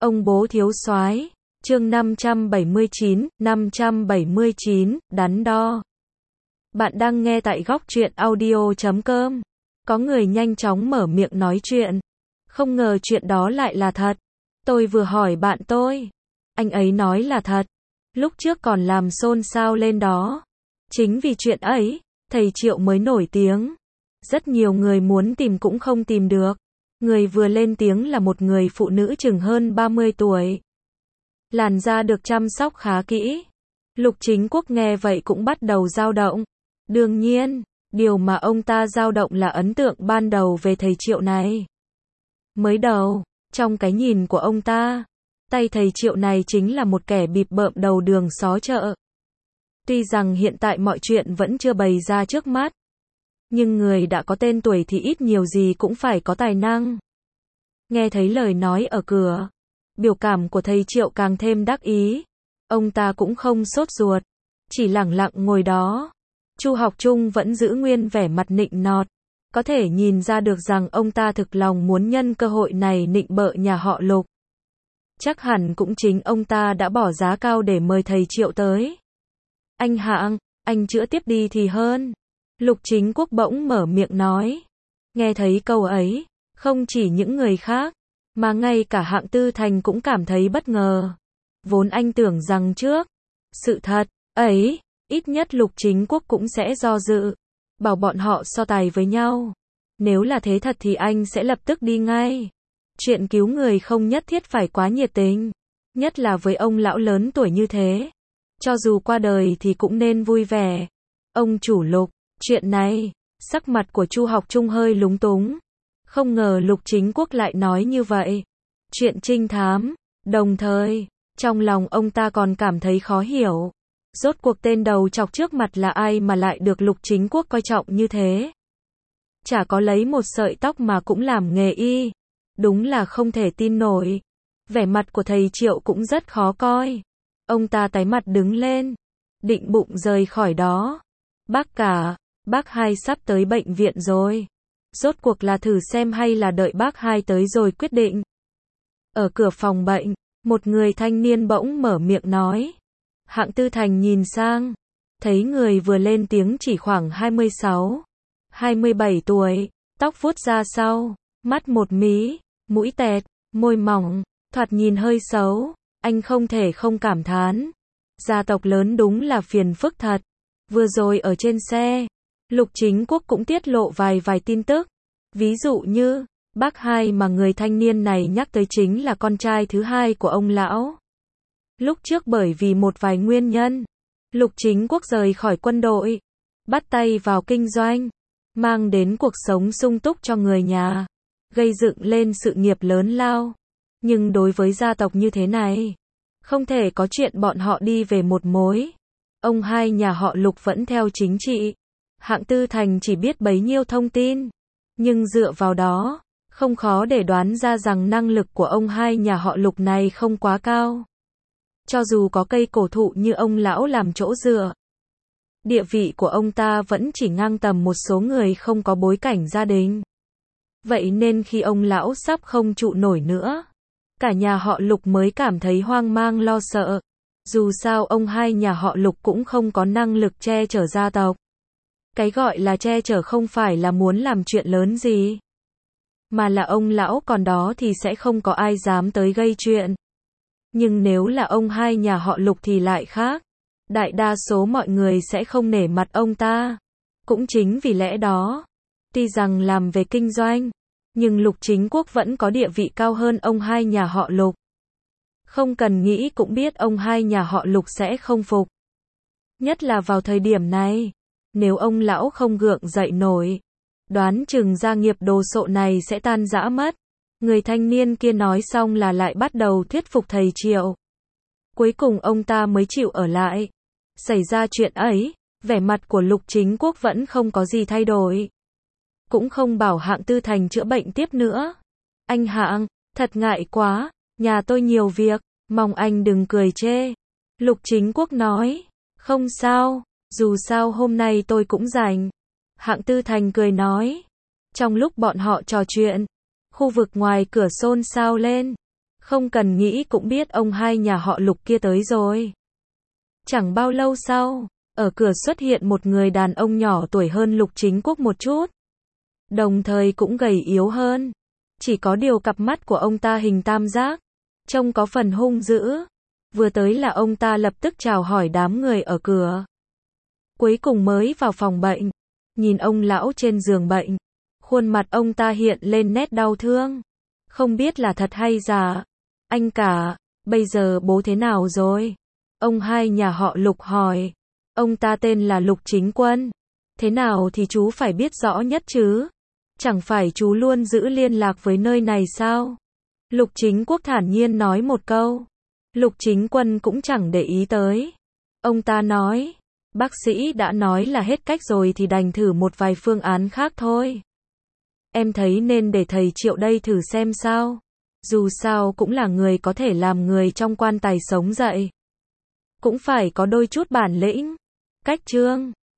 Ông bố thiếu soái, chương 579, đắn đo. Bạn đang nghe tại góc truyện audio.com. Có người nhanh chóng mở miệng nói chuyện. Không ngờ chuyện đó lại là thật. Tôi vừa hỏi bạn tôi. Anh ấy nói là thật. Lúc trước còn làm xôn xao lên đó. Chính vì chuyện ấy, thầy Triệu mới nổi tiếng. Rất nhiều người muốn tìm cũng không tìm được. Người vừa lên tiếng là một người phụ nữ chừng hơn 30 tuổi. Làn da được chăm sóc khá kỹ. Lục Chính Quốc nghe vậy cũng bắt đầu dao động. Đương nhiên, điều mà ông ta dao động là ấn tượng ban đầu về thầy Triệu này. Mới đầu, trong cái nhìn của ông ta, tay thầy Triệu này chính là một kẻ bịp bợm đầu đường xó chợ. Tuy rằng hiện tại mọi chuyện vẫn chưa bày ra trước mắt, nhưng người đã có tên tuổi thì ít nhiều gì cũng phải có tài năng. Nghe thấy lời nói ở cửa, biểu cảm của thầy Triệu càng thêm đắc ý. Ông ta cũng không sốt ruột, chỉ lẳng lặng ngồi đó. Chu Học Trung vẫn giữ nguyên vẻ mặt nịnh nọt, có thể nhìn ra được rằng ông ta thực lòng muốn nhân cơ hội này nịnh bợ nhà họ Lục. Chắc hẳn cũng chính ông ta đã bỏ giá cao để mời thầy Triệu tới. Anh Hạng, anh chữa tiếp đi thì hơn. Lục Chính Quốc bỗng mở miệng nói. Nghe thấy câu ấy, không chỉ những người khác, mà ngay cả Hạng Tư Thành cũng cảm thấy bất ngờ. Vốn anh tưởng rằng trước sự thật ấy, ít nhất Lục Chính Quốc cũng sẽ do dự, bảo bọn họ so tài với nhau. Nếu là thế thật thì anh sẽ lập tức đi ngay. Chuyện cứu người không nhất thiết phải quá nhiệt tình, nhất là với ông lão lớn tuổi như thế. Cho dù qua đời thì cũng nên vui vẻ. Ông chủ Lục, chuyện này, sắc mặt của Chu Học Trung hơi lúng túng. Không ngờ Lục Chính Quốc lại nói như vậy. Chuyện trinh thám, đồng thời, trong lòng ông ta còn cảm thấy khó hiểu. Rốt cuộc tên đầu chọc trước mặt là ai mà lại được Lục Chính Quốc coi trọng như thế? Chả có lấy một sợi tóc mà cũng làm nghề y. Đúng là không thể tin nổi. Vẻ mặt của thầy Triệu cũng rất khó coi. Ông ta tái mặt đứng lên, định bụng rời khỏi đó. Bác cả, bác hai sắp tới bệnh viện rồi. Rốt cuộc là thử xem hay là đợi bác hai tới rồi quyết định. Ở cửa phòng bệnh, một người thanh niên bỗng mở miệng nói. Hạng Tư Thành nhìn sang, thấy người vừa lên tiếng chỉ khoảng 26, 27 tuổi, tóc vuốt ra sau, mắt một mí, mũi tẹt, môi mỏng, thoạt nhìn hơi xấu. Anh không thể không cảm thán. Gia tộc lớn đúng là phiền phức thật. Vừa rồi ở trên xe, Lục Chính Quốc cũng tiết lộ vài tin tức. Ví dụ như, bác hai mà người thanh niên này nhắc tới chính là con trai thứ hai của ông lão. Lúc trước bởi vì một vài nguyên nhân, Lục Chính Quốc rời khỏi quân đội, bắt tay vào kinh doanh, mang đến cuộc sống sung túc cho người nhà, gây dựng lên sự nghiệp lớn lao. Nhưng đối với gia tộc như thế này, không thể có chuyện bọn họ đi về một mối. Ông hai nhà họ Lục vẫn theo chính trị. Hạng Tư Thành chỉ biết bấy nhiêu thông tin, nhưng dựa vào đó, không khó để đoán ra rằng năng lực của ông hai nhà họ Lục này không quá cao. Cho dù có cây cổ thụ như ông lão làm chỗ dựa, địa vị của ông ta vẫn chỉ ngang tầm một số người không có bối cảnh gia đình. Vậy nên khi ông lão sắp không trụ nổi nữa, cả nhà họ Lục mới cảm thấy hoang mang lo sợ. Dù sao ông hai nhà họ Lục cũng không có năng lực che chở gia tộc. Cái gọi là che chở không phải là muốn làm chuyện lớn gì, mà là ông lão còn đó thì sẽ không có ai dám tới gây chuyện. Nhưng nếu là ông hai nhà họ Lục thì lại khác. Đại đa số mọi người sẽ không nể mặt ông ta. Cũng chính vì lẽ đó, tuy rằng làm về kinh doanh, nhưng Lục Chính Quốc vẫn có địa vị cao hơn ông hai nhà họ Lục. Không cần nghĩ cũng biết ông hai nhà họ Lục sẽ không phục. Nhất là vào thời điểm này, nếu ông lão không gượng dậy nổi, đoán chừng gia nghiệp đồ sộ này sẽ tan rã mất. Người thanh niên kia nói xong là lại bắt đầu thuyết phục thầy Triệu. Cuối cùng ông ta mới chịu ở lại. Xảy ra chuyện ấy, vẻ mặt của Lục Chính Quốc vẫn không có gì thay đổi. Cũng không bảo Hạng Tư Thành chữa bệnh tiếp nữa. Anh Hạng, thật ngại quá, nhà tôi nhiều việc, mong anh đừng cười chê. Lục Chính Quốc nói, không sao, dù sao hôm nay tôi cũng rảnh. Hạng Tư Thành cười nói. Trong lúc bọn họ trò chuyện, khu vực ngoài cửa xôn xao lên. Không cần nghĩ cũng biết ông hai nhà họ Lục kia tới rồi. Chẳng bao lâu sau, ở cửa xuất hiện một người đàn ông nhỏ tuổi hơn Lục Chính Quốc một chút. Đồng thời cũng gầy yếu hơn. Chỉ có điều cặp mắt của ông ta hình tam giác, trông có phần hung dữ. Vừa tới là ông ta lập tức chào hỏi đám người ở cửa. Cuối cùng mới vào phòng bệnh, nhìn ông lão trên giường bệnh, khuôn mặt ông ta hiện lên nét đau thương. Không biết là thật hay giả. Anh cả, bây giờ bố thế nào rồi? Ông hai nhà họ Lục hỏi. Ông ta tên là Lục Chính Quân. Thế nào thì chú phải biết rõ nhất chứ. Chẳng phải chú luôn giữ liên lạc với nơi này sao? Lục Chính Quốc thản nhiên nói một câu. Lục Chính Quân cũng chẳng để ý tới. Ông ta nói, bác sĩ đã nói là hết cách rồi thì đành thử một vài phương án khác thôi. Em thấy nên để thầy Triệu đây thử xem sao. Dù sao cũng là người có thể làm người trong quan tài sống dậy. Cũng phải có đôi chút bản lĩnh. Cách chương